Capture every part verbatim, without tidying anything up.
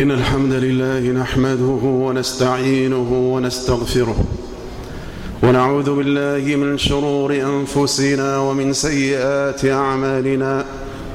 إن الحمد لله نحمده ونستعينه ونستغفره ونعوذ بالله من شرور أنفسنا ومن سيئات أعمالنا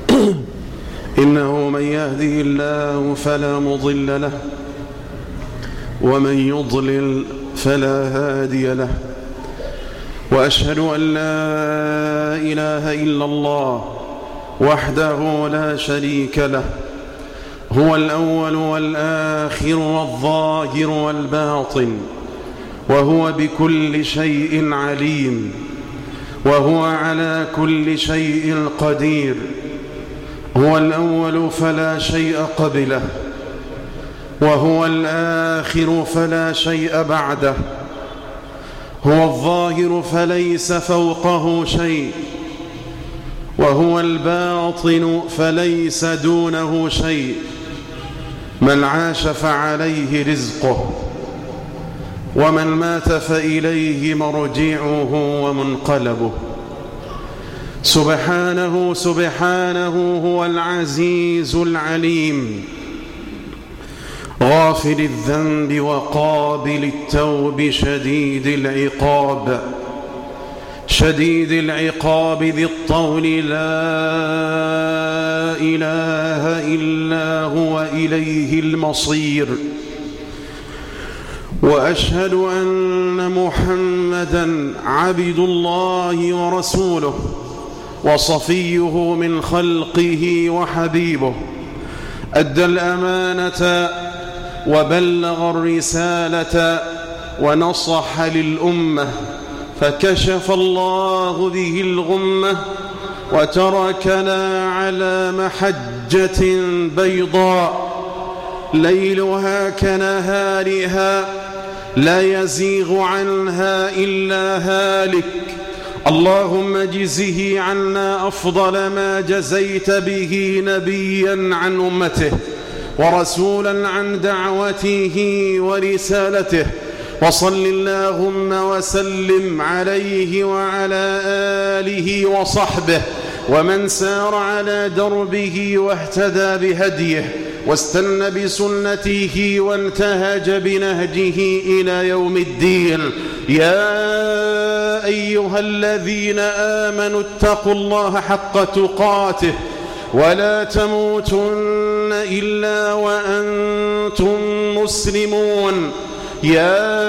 إنه من يهدي الله فلا مضل له ومن يضلل فلا هادي له وأشهد أن لا إله إلا الله وحده لا شريك له هو الأول والآخر والظاهر والباطن وهو بكل شيء عليم وهو على كل شيء قدير هو الأول فلا شيء قبله وهو الآخر فلا شيء بعده هو الظاهر فليس فوقه شيء وهو الباطن فليس دونه شيء من عاش فعليه رزقه ومن مات فإليه مرجعه ومنقلبه سبحانه سبحانه هو العزيز العليم غافر الذنب وقابل التوب شديد العقاب شديد العقاب ذي الطول لا إله إلا هو إليه المصير وأشهد أن محمدًا عبد الله ورسوله وصفيه من خلقه وحبيبه أدى الأمانة وبلغ الرسالة ونصح للأمة فكشف الله به الغمة وتركنا على محجة بيضاء ليلها كنهارها لا يزيغ عنها إلا هالك اللهم اجزه عنا أفضل ما جزيت به نبيا عن أمته ورسولا عن دعوته ورسالته وصل اللهم وسلم عليه وعلى آله وصحبه ومن سار على دربه واهتدى بهديه واستنى بسنته وانتهج بنهجه إلى يوم الدين يا أيها الذين آمنوا اتقوا الله حق تقاته ولا تموتن إلا وأنتم مسلمون يا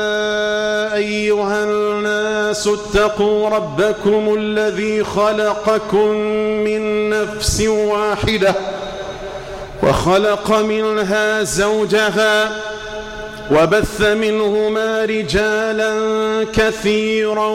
أيها الناس اتقوا ربكم الذي خلقكم من نفس واحدة وخلق منها زوجها وبث منهما رجالا كثيرا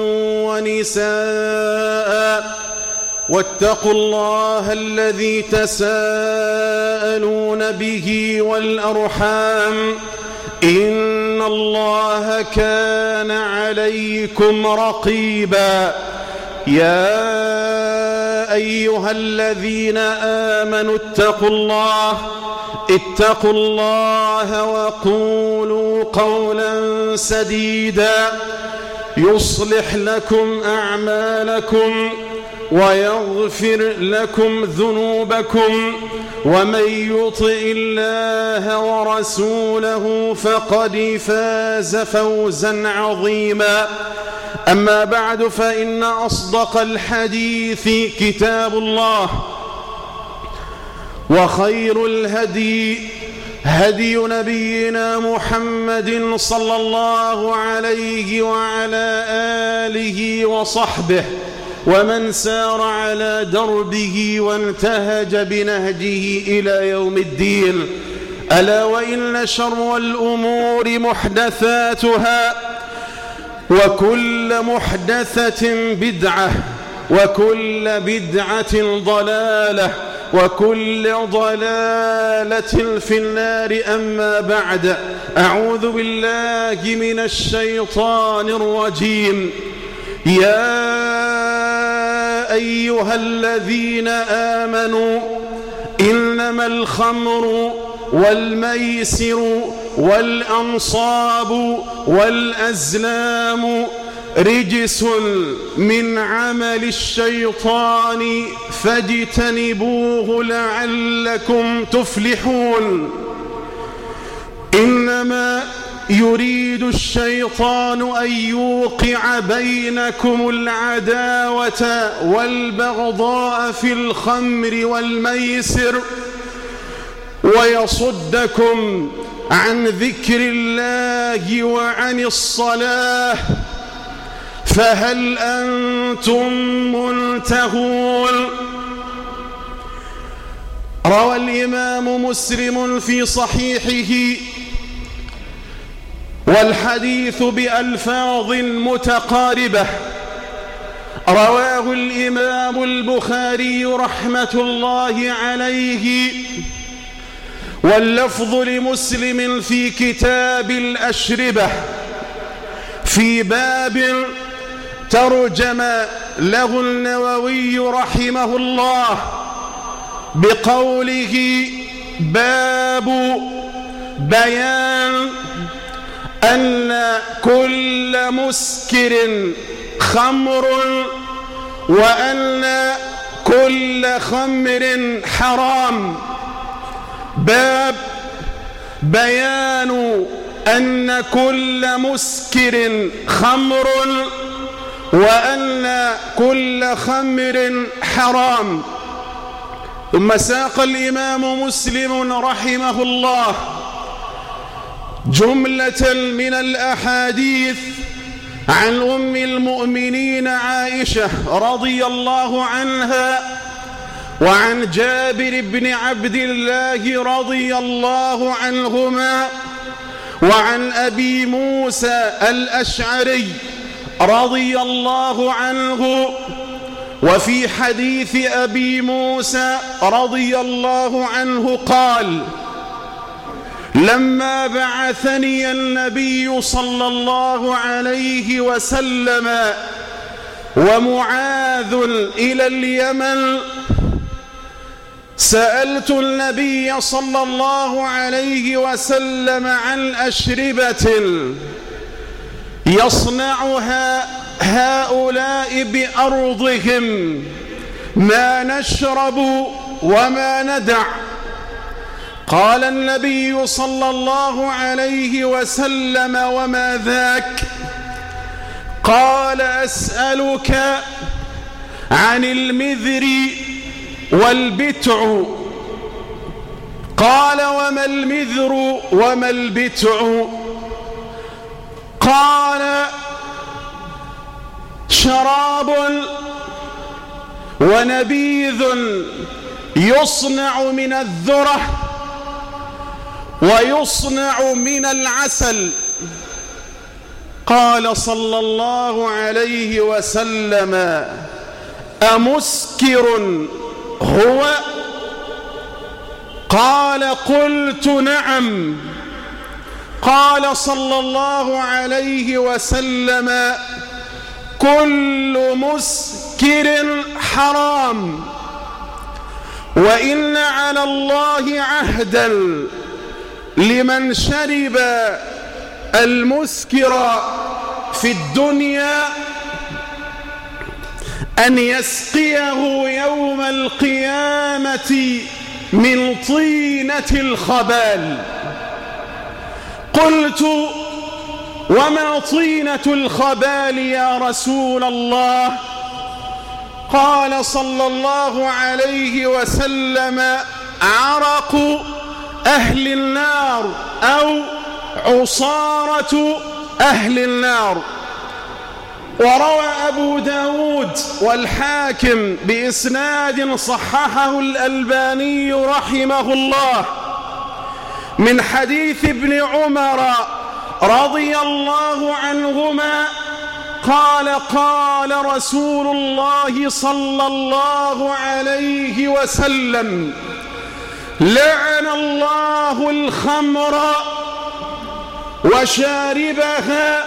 ونساء واتقوا الله الذي تساءلون به والأرحام إن الله كان عليكم رقيبا يا أيها الذين آمنوا اتقوا الله اتقوا الله وقولوا قولا سديدا يصلح لكم أعمالكم ويغفر لكم ذنوبكم ومن يطع الله ورسوله فقد فاز فوزا عظيما أما بعد فإن أصدق الحديث كتاب الله وخير الهدي هدي نبينا محمد صلى الله عليه وعلى آله وصحبه ومن سار على دربه وانتهج بنهجه إلى يوم الدين ألا وإن شر الأمور محدثاتها وكل محدثة بدعة وكل بدعة ضلالة وكل ضلالة في النار أما بعد أعوذ بالله من الشيطان الرجيم يا أيها الذين آمنوا إنما الخمر والميسر والأنصاب والأزلام رجس من عمل الشيطان فاجتنبوه لعلكم تفلحون. إنما يريد الشيطان أن يوقع بينكم العداوة والبغضاء في الخمر والميسر ويصدكم عن ذكر الله وعن الصلاة فهل أنتم منتهون؟ روى الإمام مسلم في صحيحه والحديث بألفاظ متقاربة، رواه الإمام البخاري رحمة الله عليه، واللفظ لمسلم في كتاب الأشربة في باب ترجم له النووي رحمه الله بقوله: باب بيان أن كل مسكر خمر وأن كل خمر حرام. باب بيان أن كل مسكر خمر وأن كل خمر حرام. ثم ساق الإمام مسلم رحمه الله جملة من الأحاديث عن أم المؤمنين عائشة رضي الله عنها وعن جابر بن عبد الله رضي الله عنهما وعن أبي موسى الأشعري رضي الله عنه. وفي حديث أبي موسى رضي الله عنه قال: لما بعثني النبي صلى الله عليه وسلم ومعاذ إلى اليمن سألت النبي صلى الله عليه وسلم عن أشربة يصنعها هؤلاء بأرضهم ما نشرب وما ندع. قال النبي صلى الله عليه وسلم: وما ذاك؟ قال: أسألك عن المذر والبتع. قال: وما المذر وما البتع؟ قال: شراب ونبيذ يصنع من الذرة ويصنع من العسل. قال صلى الله عليه وسلم: أمسكر هو؟ قال: قلت نعم. قال صلى الله عليه وسلم: كل مسكر حرام، وإن على الله عهدا لمن شرب المسكر في الدنيا أن يسقيه يوم القيامة من طينة الخبال. قلت: وما طينة الخبال يا رسول الله؟ قال صلى الله عليه وسلم: عرق أهل النار أو عصارة أهل النار. وروى أبو داود والحاكم بإسناد صححه الألباني رحمه الله من حديث ابن عمر رضي الله عنهما قال: قال رسول الله صلى الله عليه وسلم: لعن الله الخمر وشاربها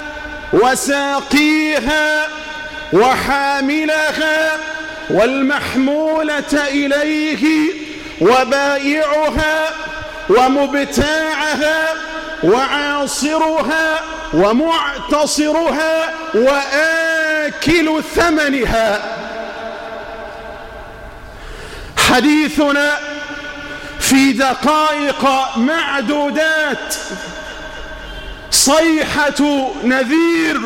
وساقيها وحاملها والمحمولة إليه وبائعها ومبتاعها وعاصرها ومعتصرها وآكل ثمنها. حديثنا في دقائق معدودات صيحة نذير،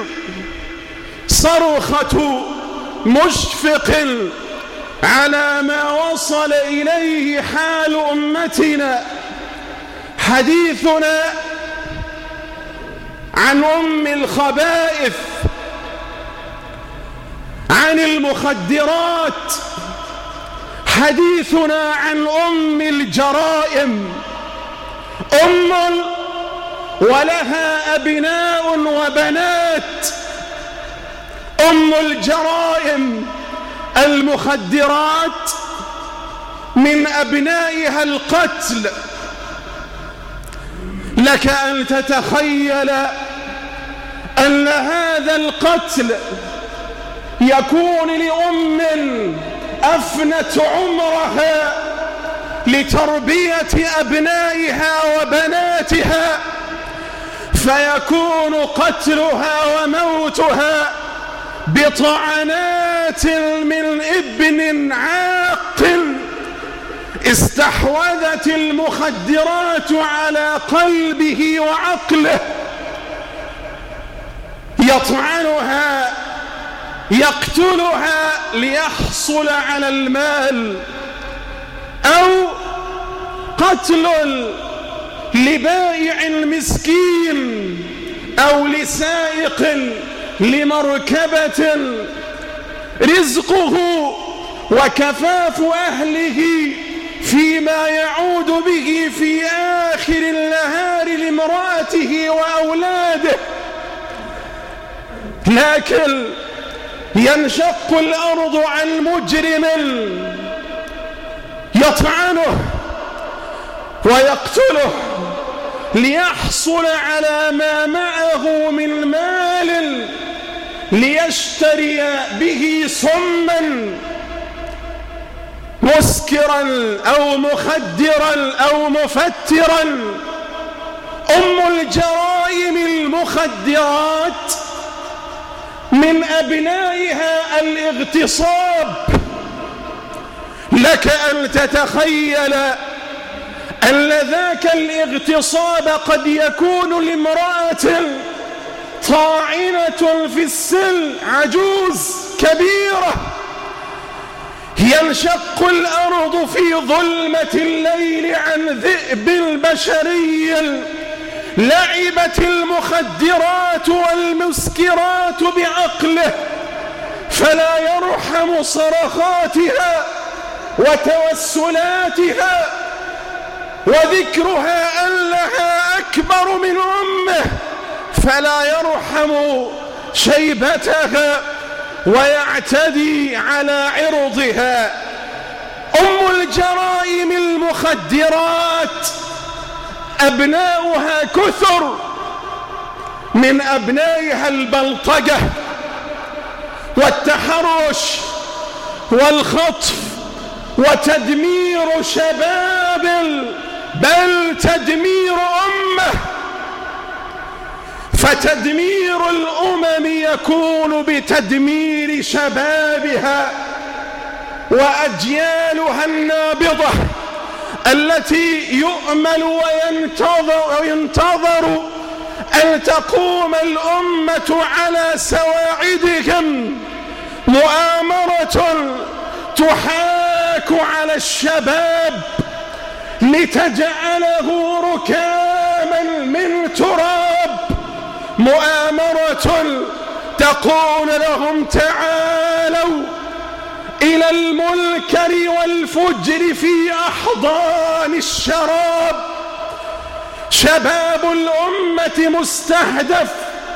صرخة مشفق على ما وصل إليه حال أمتنا. حديثنا عن أم الخبائث، عن المخدرات، حديثنا عن أم الجرائم، أم ولها أبناء وبنات. أم الجرائم المخدرات من أبنائها القتل. لك أن تتخيل أن هذا القتل يكون لأم أفنت عمرها لتربية أبنائها وبناتها، فيكون قتلها وموتها بطعنات من ابن عاقل استحوذت المخدرات على قلبه وعقله، يطعنها يقتلها ليحصل على المال، أو قتل لبائع مسكين أو لسائق لمركبة رزقه وكفاف أهله فيما يعود به في آخر النهار لامرأته وأولاده. لكن ينشق الأرض عن مجرم يطعنه ويقتله ليحصل على ما معه من مال ليشتري به سما مسكرا أو مخدرا أو مفترا. أم الجرائم المخدرات من أبنائها الاغتصاب. لك أن تتخيل أن ذاك الاغتصاب قد يكون لامرأة طاعنة في السن، عجوز كبيرة، ينشق الأرض في ظلمة الليل عن ذئب البشري. لعبت المخدرات والمسكرات بعقله، فلا يرحم صرخاتها وتوسلاتها وذكرها أنها أكبر من أمه، فلا يرحم شيبتها ويعتدي على عرضها. أم الجرائم المخدرات أبناؤها كثر، من أبنائها البلطجة والتحرش والخطف وتدمير شباب، بل تدمير أمة. فتدمير الأمم يكون بتدمير شبابها وأجيالها النابضة التي يؤمل وينتظر, وينتظر أن تقوم الأمة على سواعدهم. مؤامرة تحاك على الشباب لتجعله ركاما من تراب، مؤامرة تقول لهم تعالوا إلى المنكر والفجر في أحضان الشراب. شباب الأمة مستهدف،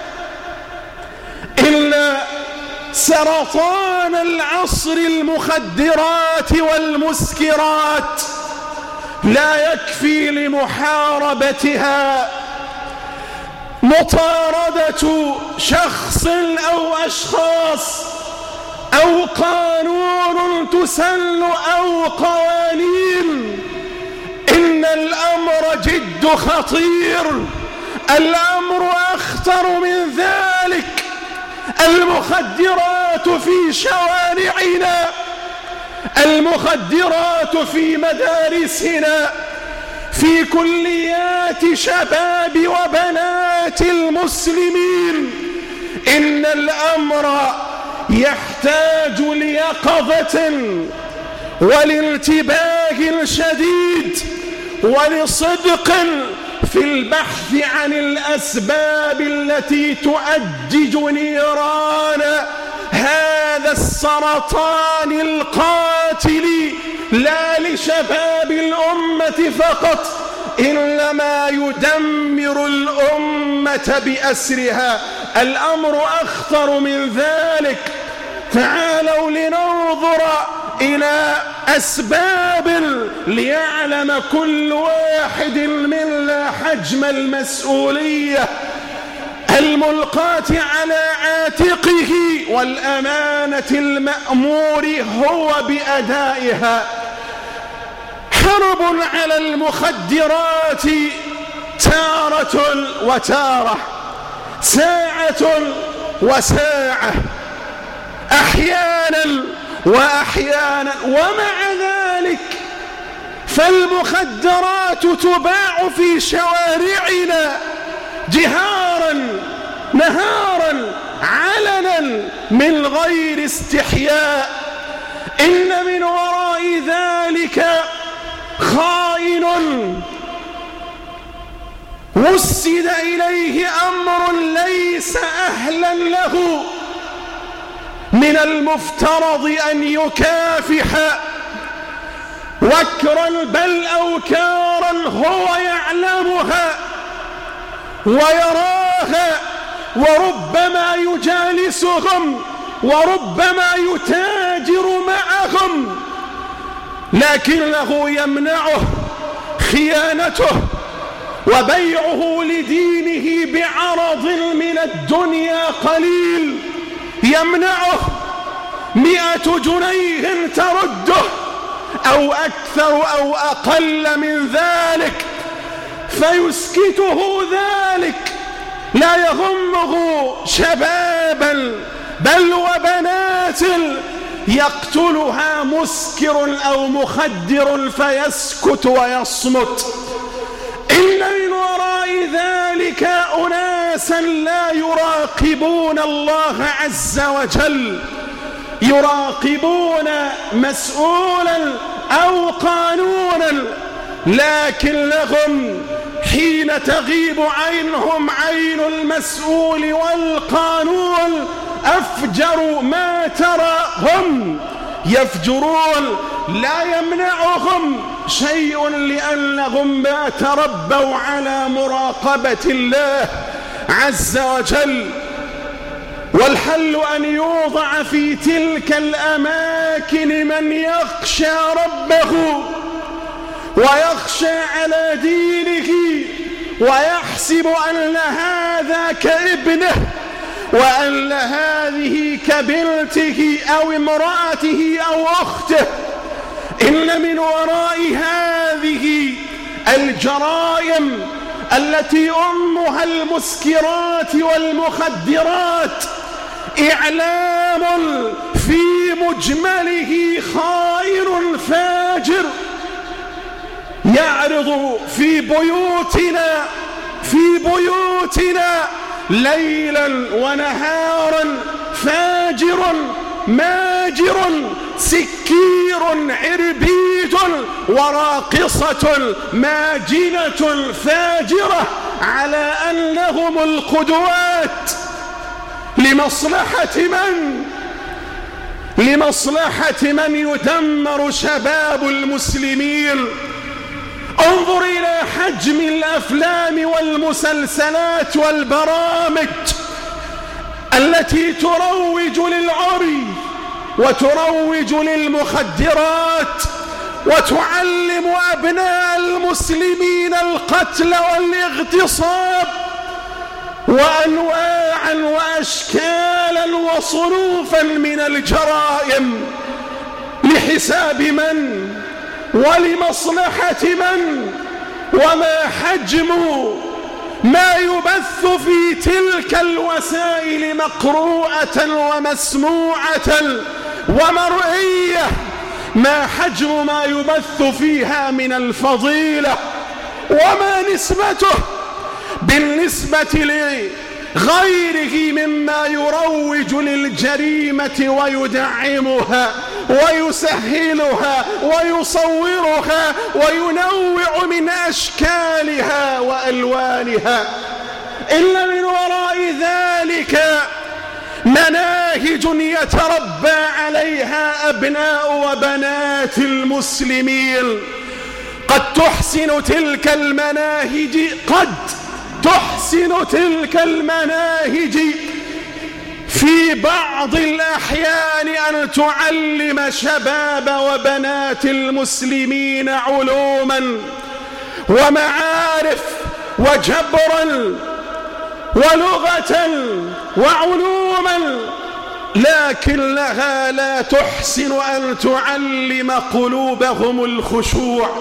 إلا سرطان العصر المخدرات والمسكرات لا يكفي لمحاربتها مطاردة شخص أو أشخاص أو قانون تسن أو قوانين. إن الأمر جد خطير، الأمر أخطر من ذلك. المخدرات في شوارعنا، المخدرات في مدارسنا، في كليات شباب وبنات المسلمين. إن الأمر يحتاج ليقظة ولانتباه شديد ولصدق في البحث عن الأسباب التي تؤجج نيران هذا السرطان القاتل لا لشباب الأمة فقط، إنما يدمر الأمة بأسرها. الأمر أخطر من ذلك. تعالوا لننظر إلى أسباب ليعلم كل واحد منا حجم المسؤولية الملقاة على عاتقه والأمانة المأمور هو بأدائها. حرب على المخدرات تارة وتارة، ساعة وساعة، أحيانا وأحيانا. ومع ذلك فالمخدرات تباع في شوارعنا جهارا نهارا علنا من غير استحياء. إن من وراء ذلك خائن وسد إليه أمر ليس أهلا له، من المفترض أن يكافح وكرا بل أوكارا هو يعلمها ويراها، وربما يجالسهم وربما يتاجر معهم، لكنه يمنعه خيانته وبيعه لدينه بعرض من الدنيا قليل، يمنعه مئة جنيه ترده أو أكثر أو أقل من ذلك، فيسكته ذلك، لا يغمه شبابا بل وبنات يقتلها مسكر أو مخدر فيسكت ويصمت. إن من وراء ذلك أناسا لا يراقبون الله عز وجل، يراقبون مسؤولا أو قانونا، لكن لهم حين تغيب عنهم عين المسؤول والقانون أفجر ما ترى. هم يفجرون، لا يمنعهم شيء لأنهم ما تربوا على مراقبة الله عز وجل. والحل أن يوضع في تلك الأماكن من يخشى ربه ويخشى على دينه ويحسب أن هذا كابنه وأن هذه كبنته أو امرأته أو أخته. إن من وراء هذه الجرائم التي أمها المسكرات والمخدرات إعلام في مجمله خائن فاجر يعرض في بيوتنا في بيوتنا ليلا ونهارا، فاجر ماجر سكير عربيد وراقصة ماجنة فاجرة، على أنهم القدوات. لمصلحة من؟ لمصلحة من يدمر شباب المسلمين. انظر إلى حجم الأفلام والمسلسلات والبرامج التي تروج للعري وتروج للمخدرات وتعلم أبناء المسلمين القتل والاغتصاب وأنواعا وأشكالا وصنوفا من الجرائم. لحساب من ولمصلحة من؟ وما حجم ما يبث في تلك الوسائل مقروءة ومسموعة ومرئية؟ ما حجم ما يبث فيها من الفضيلة وما نسبته بالنسبة لغيره مما يروج للجريمة ويدعمها ويسهلها ويصورها وينوع من أشكالها وألوانها، إلا من وراء ذلك مناهج يتربى عليها أبناء وبنات المسلمين قد تحسن تلك المناهج قد تحسن تلك المناهج في بعض الأحيان أن تعلم شباب وبنات المسلمين علوما ومعارف وجبرا ولغة وعلوما، لكنها لا تحسن أن تعلم قلوبهم الخشوع،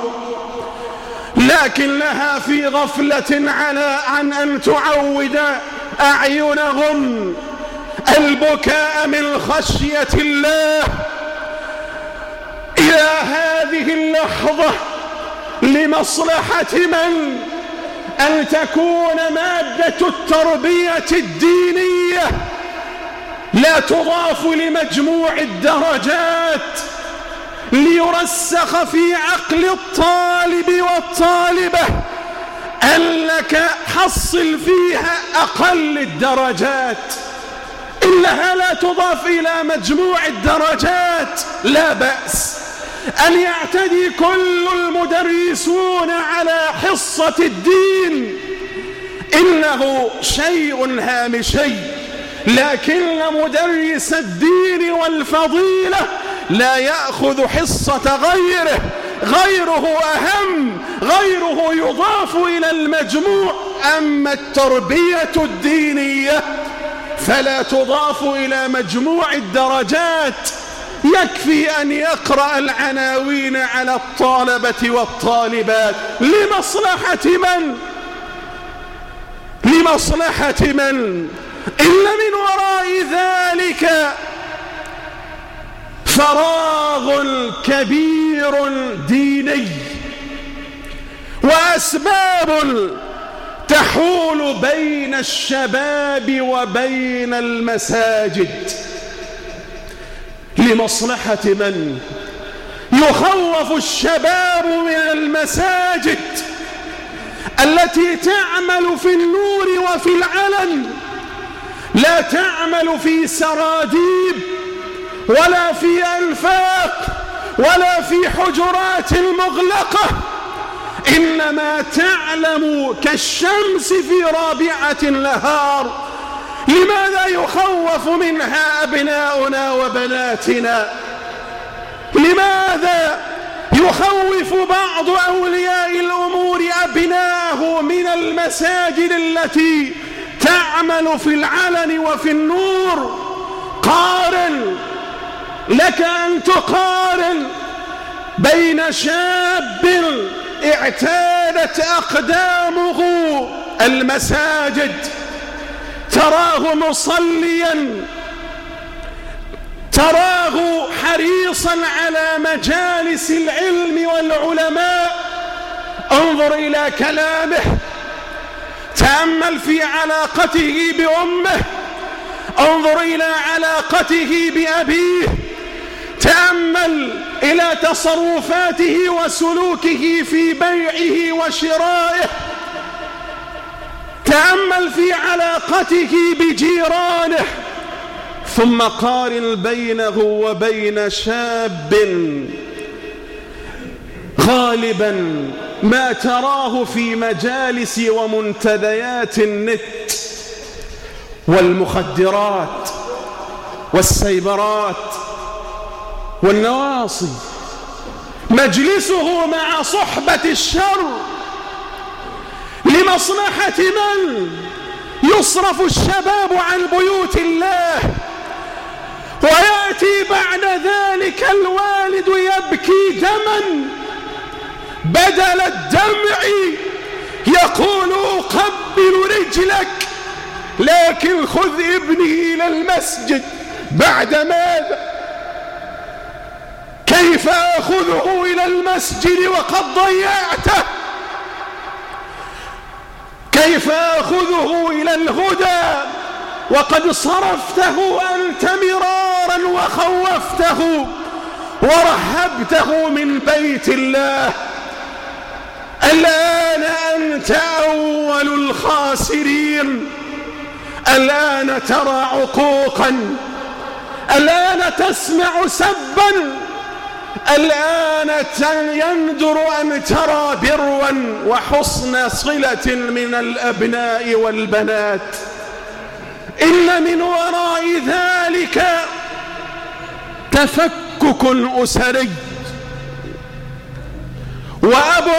لكنها في غفلة على عن أن تعود أعينهم البكاء من خشية الله. إلى هذه اللحظة لمصلحة من أن تكون مادة التربية الدينية لا تضاف لمجموع الدرجات ليرسخ في عقل الطالب والطالبة أنك حصل فيها أقل الدرجات، إنها لا تضاف إلى مجموع الدرجات. لا بأس أن يعتدي كل المدرسون على حصة الدين، إنه شيء هامشي، لكن مدرس الدين والفضيلة لا يأخذ حصة غيره، غيره أهم، غيره يضاف إلى المجموع. أما التربية الدينية فلا تضاف إلى مجموع الدرجات، يكفي أن يقرأ العناوين على الطالبة والطالبات. لمصلحة من؟ لمصلحة من؟ إلا من وراء ذلك فراغ كبير ديني وأسباب تحول بين الشباب وبين المساجد. لمصلحة من؟ يخوف الشباب من المساجد التي تعمل في النور وفي العلن، لا تعمل في سراديب ولا في أنفاق ولا في حجرات مغلقة، إنما تعلم كالشمس في رابعة النهار. لماذا يخوف منها أبناؤنا وبناتنا؟ لماذا يخوف بعض أولياء الأمور أبناءه من المساجد التي تعمل في العلن وفي النور؟ قارن، لك أن تقارن بين شاب اعتادت أقدامه المساجد، تراه مصليا، تراه حريصا على مجالس العلم والعلماء، انظر إلى كلامه، تأمل في علاقته بأمه، انظر إلى علاقته بأبيه، تأمل إلى تصرفاته وسلوكه في بيعه وشرائه، تأمل في علاقته بجيرانه، ثم قارن بينه وبين شاب غالبا ما تراه في مجالس ومنتديات النت والمخدرات والسيبرات والنواصي، مجلسه مع صحبة الشر. لمصلحة من يصرف الشباب عن بيوت الله، ويأتي بعد ذلك الوالد يبكي دما بدل الدمع، يقول أقبل رجلك، لكن خذ ابني إلى المسجد بعد ماذا؟ كيف أخذه إلى المسجد وقد ضيعته؟ كيف آخذه إلى الهدى وقد صرفته أنت مرارا وخوفته ورهبته من بيت الله؟ الآن أنت أول الخاسرين. الآن ترى عقوقا، الآن تسمع سبا، الآن يندر أن ترى بروا وحسن صلة من الأبناء والبنات. إن من وراء ذلك تفكك أسري، وأب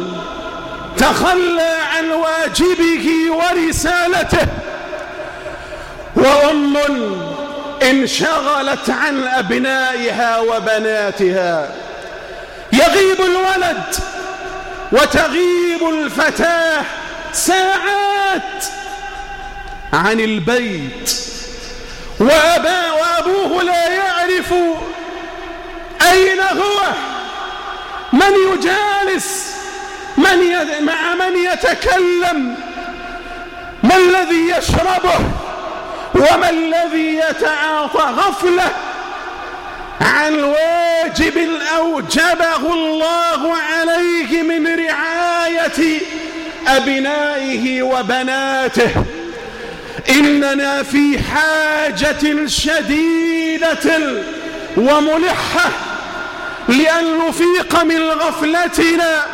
تخلى عن واجبه ورسالته، وأم انشغلت عن أبنائها وبناتها. يغيب الولد وتغيب الفتاة ساعات عن البيت، وأبا وأبوه لا يعرف أين هو، من يجالس، من يد... مع من يتكلم، ما الذي يشربه، وما الذي يتعاطى. غفلة عن واجب أوجبه الله عليه من رعاية أبنائه وبناته. إننا في حاجة شديدة وملحة لأن نفيق من غفلتنا،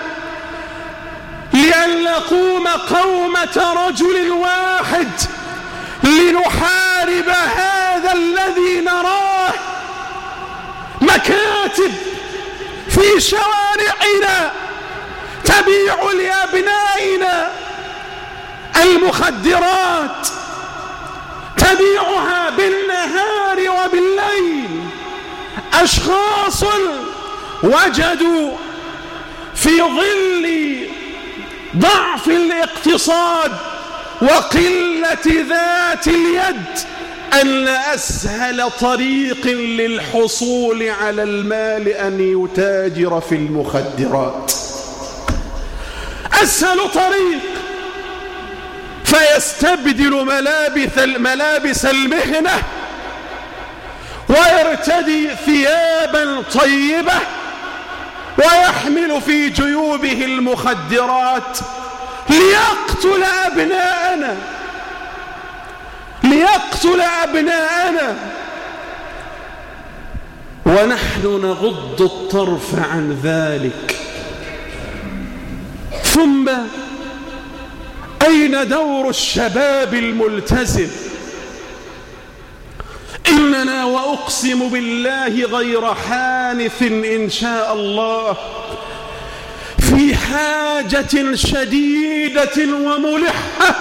لأن نقوم قومة رجل واحد لنحارب هذا الذي نراه. مكاتب في شوارعنا تبيع لأبنائنا المخدرات، تبيعها بالنهار وبالليل. أشخاص وجدوا في ظل ضعف الاقتصاد وقلة ذات اليد أن أسهل طريق للحصول على المال أن يتاجر في المخدرات. أسهل طريق، فيستبدل ملابس ملابس المهنة ويرتدي ثيابا طيبة ويحمل في جيوبه المخدرات ليقتل أبناءنا، ليقتل أبناءنا، ونحن نغض الطرف عن ذلك. ثم أين دور الشباب الملتزم؟ إننا وأقسم بالله غير حانث إن شاء الله في حاجة شديدة وملحة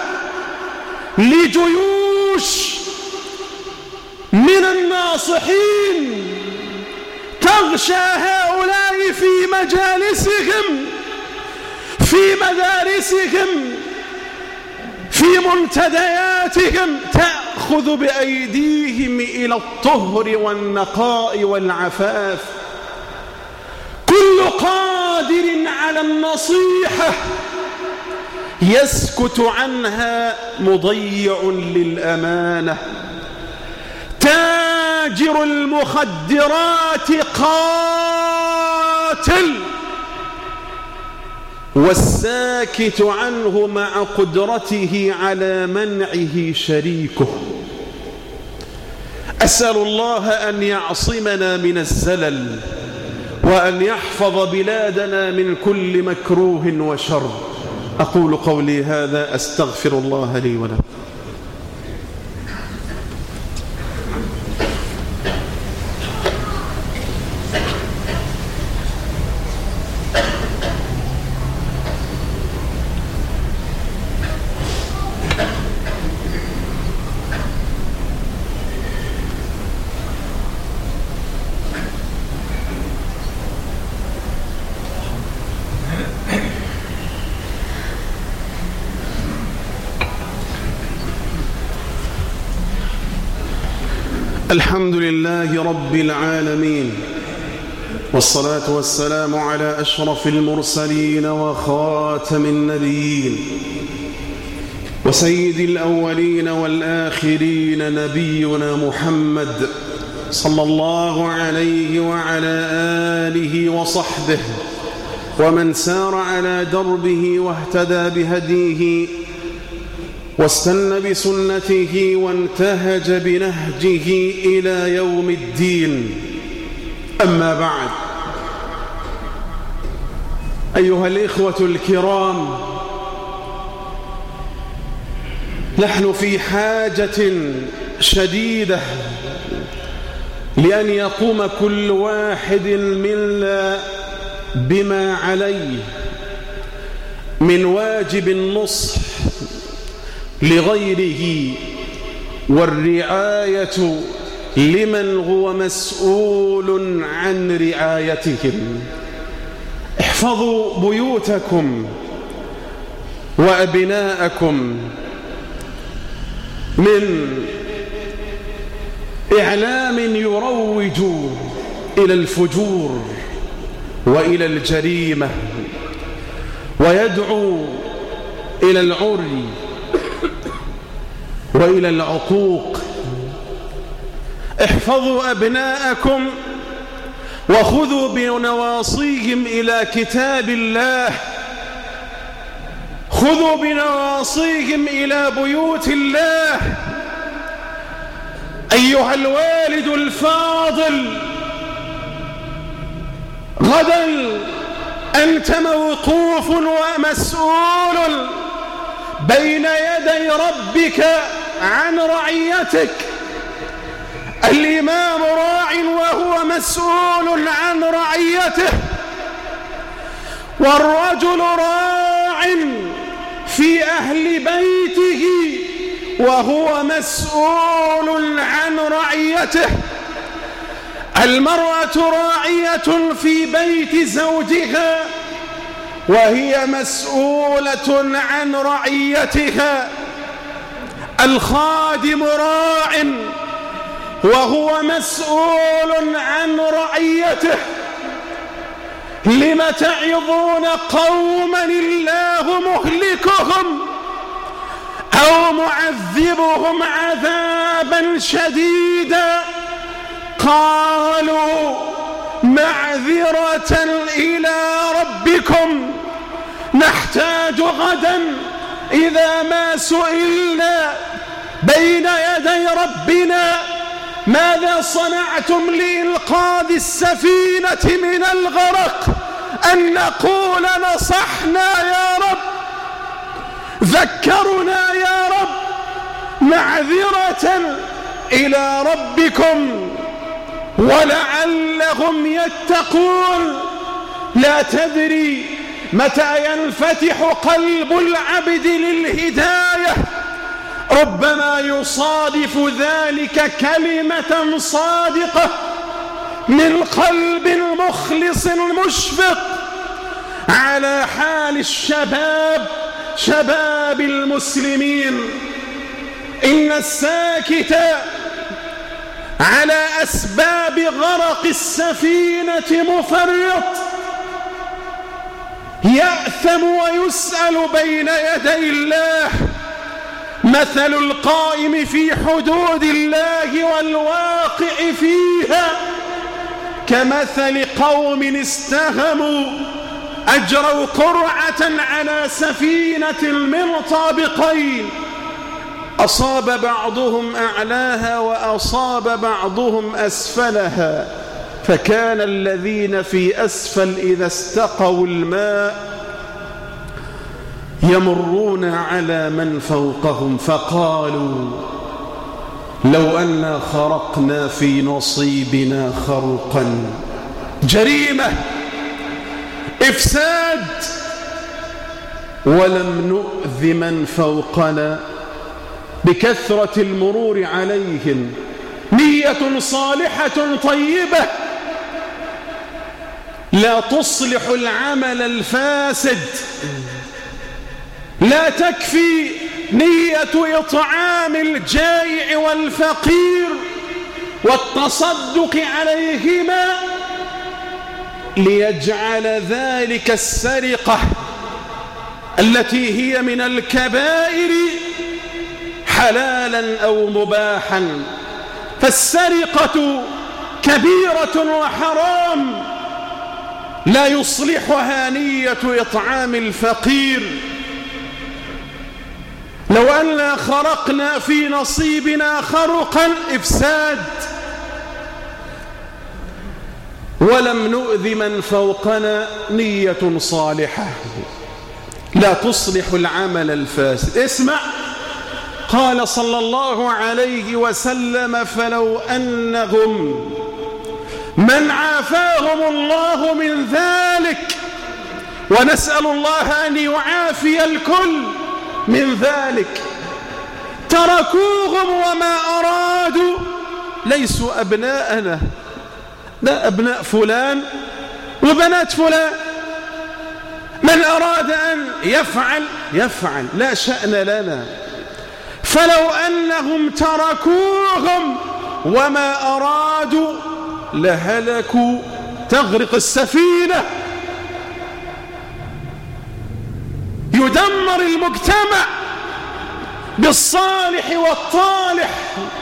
لجيوش من الناصحين تغشى هؤلاء في مجالسهم، في مدارسهم، في منتدياتهم، تأخذ بأيديهم إلى الطهر والنقاء والعفاف. كل قادر على النصيحة يسكت عنها مضيع للأمانة. تاجر المخدرات قاتل، والساكت عنه مع قدرته على منعه شريكه. أسأل الله أن يعصمنا من الزلل، وأن يحفظ بلادنا من كل مكروه وشر. أقول قولي هذا، أستغفر الله لي ولكم. الحمد لله رب العالمين، والصلاة والسلام على أشرف المرسلين وخاتم النبيين وسيد الأولين والآخرين نبينا محمد صلى الله عليه وعلى آله وصحبه ومن سار على دربه واهتدى بهديه واستنى بسنته وانتهج بنهجه إلى يوم الدين. أما بعد، أيها الإخوة الكرام، نحن في حاجة شديدة لأن يقوم كل واحد منا بما عليه من واجب النصح لغيره والرعاية لمن هو مسؤول عن رعايتهم. احفظوا بيوتكم وأبناءكم من إعلام يروج إلى الفجور وإلى الجريمة ويدعو إلى العري وإلى العقوق. احفظوا أبناءكم وخذوا بنواصيهم إلى كتاب الله، خذوا بنواصيهم إلى بيوت الله. أيها الوالد الفاضل، غدا أنت موقوف ومسؤول بين يدي ربك عن رعيتك. الإمام راع وهو مسؤول عن رعيته، والرجل راع في أهل بيته وهو مسؤول عن رعيته. المرأة راعية في بيت زوجها وهي مسؤولة عن رعيتها. الخادم راع وهو مسؤول عن رعيته. لم تعظون قوما الله مهلكهم أو معذبهم عذابا شديدا؟ قالوا معذرة إلى ربكم، نحتاج غدا إذا ما سئلنا بين يدي ربنا ماذا صنعتم لإنقاذ السفينة من الغرق أن نقول نصحنا يا رب، ذكرنا يا رب، معذرة إلى ربكم ولعلهم يتقون. لا تدري متى ينفتح قلب العبد للهداية، ربما يصادف ذلك كلمة صادقة من قلب مخلص مشفق على حال الشباب، شباب المسلمين. إن الساكت على أسباب غرق السفينة مفرط، يأثم ويسأل بين يدي الله. مثل القائم في حدود الله والواقع فيها كمثل قوم استهموا أجروا قرعة على سفينة من طابقين، أصاب بعضهم أعلاها وأصاب بعضهم أسفلها، فكان الذين في أسفل إذا استقوا الماء يمرون على من فوقهم فقالوا لو أنا خرقنا في نصيبنا خرقا. جريمة، إفساد، ولم نؤذ من فوقنا بكثرة المرور عليهم. نية صالحة طيبة لا تصلح العمل الفاسد. لا تكفي نية إطعام الجائع والفقير والتصدق عليهما ليجعل ذلك السرقة التي هي من الكبائر حلالا أو مباحا. فالسرقة كبيرة وحرام لا يصلحها نية إطعام الفقير. لو أننا خرقنا في نصيبنا خرقا إفساد ولم نؤذ من فوقنا نية صالحة لا تصلح العمل الفاسد. اسمع، قال صلى الله عليه وسلم: فلو أنهم من عافاهم الله من ذلك، ونسأل الله أن يعافي الكل من ذلك، تركوهم وما أرادوا، ليسوا أبناءنا، لا أبناء فلان وبنات فلان، من أراد أن يفعل يفعل، لا شأن لنا. فلو أنهم تركوهم وما أرادوا لهلكوا، تغرق السفينة، يدمر المجتمع بالصالح والطالح،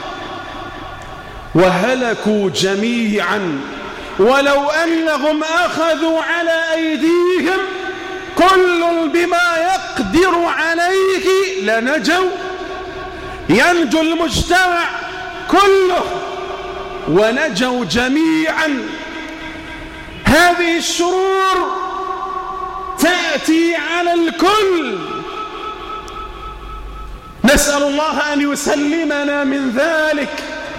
وهلكوا جميعا. ولو أنهم أخذوا على أيديهم كل بما يقدر عليه لنجوا، ينجو المجتمع كله ونجوا جميعا. هذه الشرور تأتي على الكل، نسأل الله أن يسلمنا من ذلك.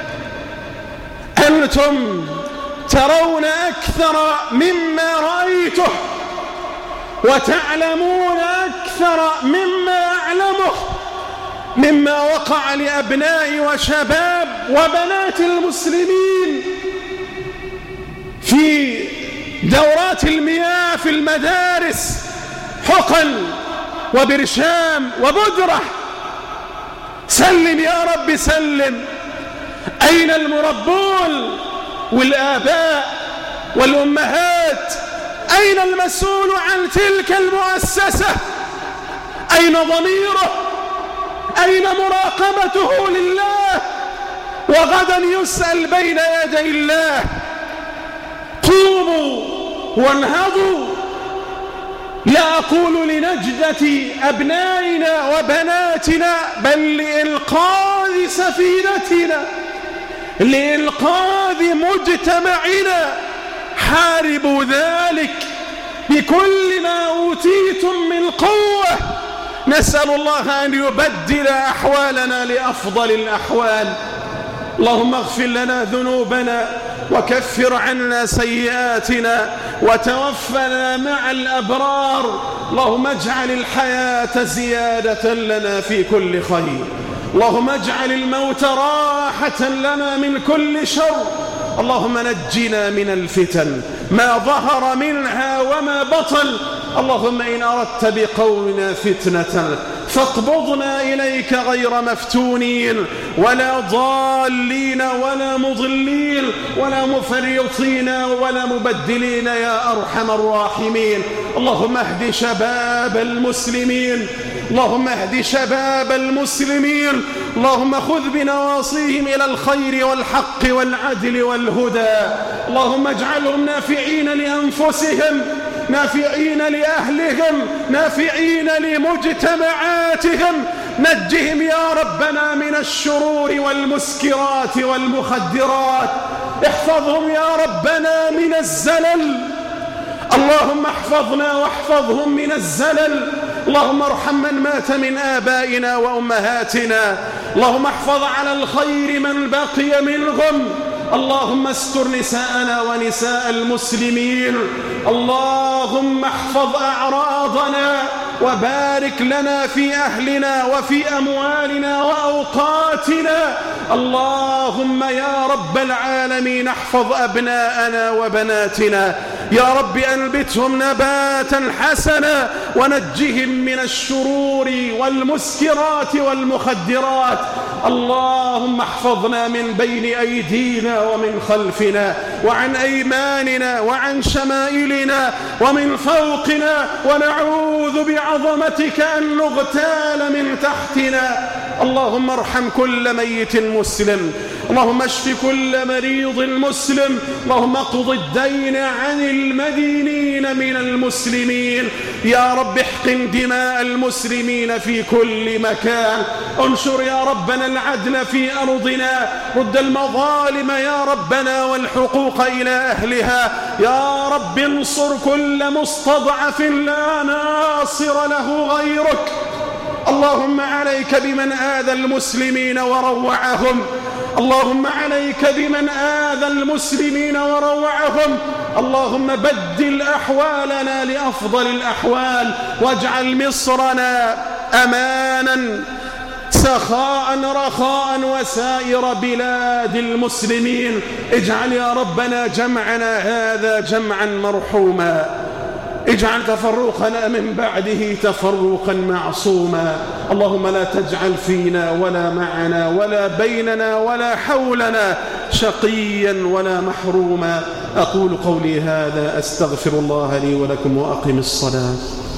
أنتم ترون أكثر مما رأيته، وتعلمون أكثر مما أعلمه، مما وقع لأبناء وشباب وبنات المسلمين في دورات المياه في المدارس، حقن وبرشام وبدرة. سلم يا رب سلم. أين المربون والآباء والأمهات؟ أين المسؤول عن تلك المؤسسة؟ أين ضميره؟ أين مراقبته لله؟ وغدا يسأل بين يدي الله. قوموا وانهضوا، لا أقول لنجدة أبنائنا وبناتنا، بل لإنقاذ سفينتنا، لإنقاذ مجتمعنا. حاربوا ذلك بكل ما أوتيتم من قوة. نسأل الله أن يبدل أحوالنا لأفضل الأحوال. اللهم اغفر لنا ذنوبنا وكفر عنا سيئاتنا وتوفنا مع الأبرار. اللهم اجعل الحياة زيادة لنا في كل خير، اللهم اجعل الموت راحة لنا من كل شر. اللهم نجنا من الفتن ما ظهر منها وما بطن. اللهم إن أردت بقومنا فتنة فاقبضنا إليك غير مفتونين ولا ضالين ولا مضلين ولا مفرطين ولا مبدلين يا أرحم الراحمين. اللهم اهد شباب المسلمين، اللهم اهد شباب المسلمين، اللهم خذ بنواصيهم إلى الخير والحق والعدل والهدى. اللهم اجعلهم نافعين لأنفسهم، نافعين لأهلهم، نافعين لمجتمعاتهم. نجهم يا ربنا من الشرور والمسكرات والمخدرات. احفظهم يا ربنا من الزلل، اللهم احفظنا واحفظهم من الزلل. اللهم ارحم من مات من آبائنا وأمهاتنا، اللهم احفظ على الخير من بقي منهم. اللهم استر نساءنا ونساء المسلمين، اللهم احفظ أعراضنا وبارك لنا في أهلنا وفي أموالنا وأوقاتنا. اللهم يا رب العالمين احفظ أبناءنا وبناتنا، يا رب أنبتهم نباتا حسنا ونجهم من الشرور والمسكرات والمخدرات. اللهم احفظنا من بين أيدينا ومن خلفنا وعن أيماننا وعن شمائلنا ومن فوقنا، ونعوذ بعظمتك أن نغتال من تحتنا. اللهم ارحم كل ميت مسلم، اللهم اشف كل مريض مسلم، اللهم اقض الدين عن المدينين من المسلمين. يا رب احقن دماء المسلمين في كل مكان، انشر يا ربنا العدل في أرضنا، رد المظالم يا ربنا والحقوق إلى أهلها. يا رب انصر كل مستضعف لا ناصر له غيرك. اللهم عليك بمن آذى المسلمين وروعهم، اللهم عليك بمن آذى المسلمين وروعهم. اللهم بدل أحوالنا لأفضل الأحوال، واجعل مصرنا أمانا سخاء رخاء وسائر بلاد المسلمين. اجعل يا ربنا جمعنا هذا جمعا مرحوما، اجعل تفرقنا من بعده تفرقا معصوما. اللهم لا تجعل فينا ولا معنا ولا بيننا ولا حولنا شقيا ولا محروما. أقول قولي هذا، أستغفر الله لي ولكم، وأقم الصلاة.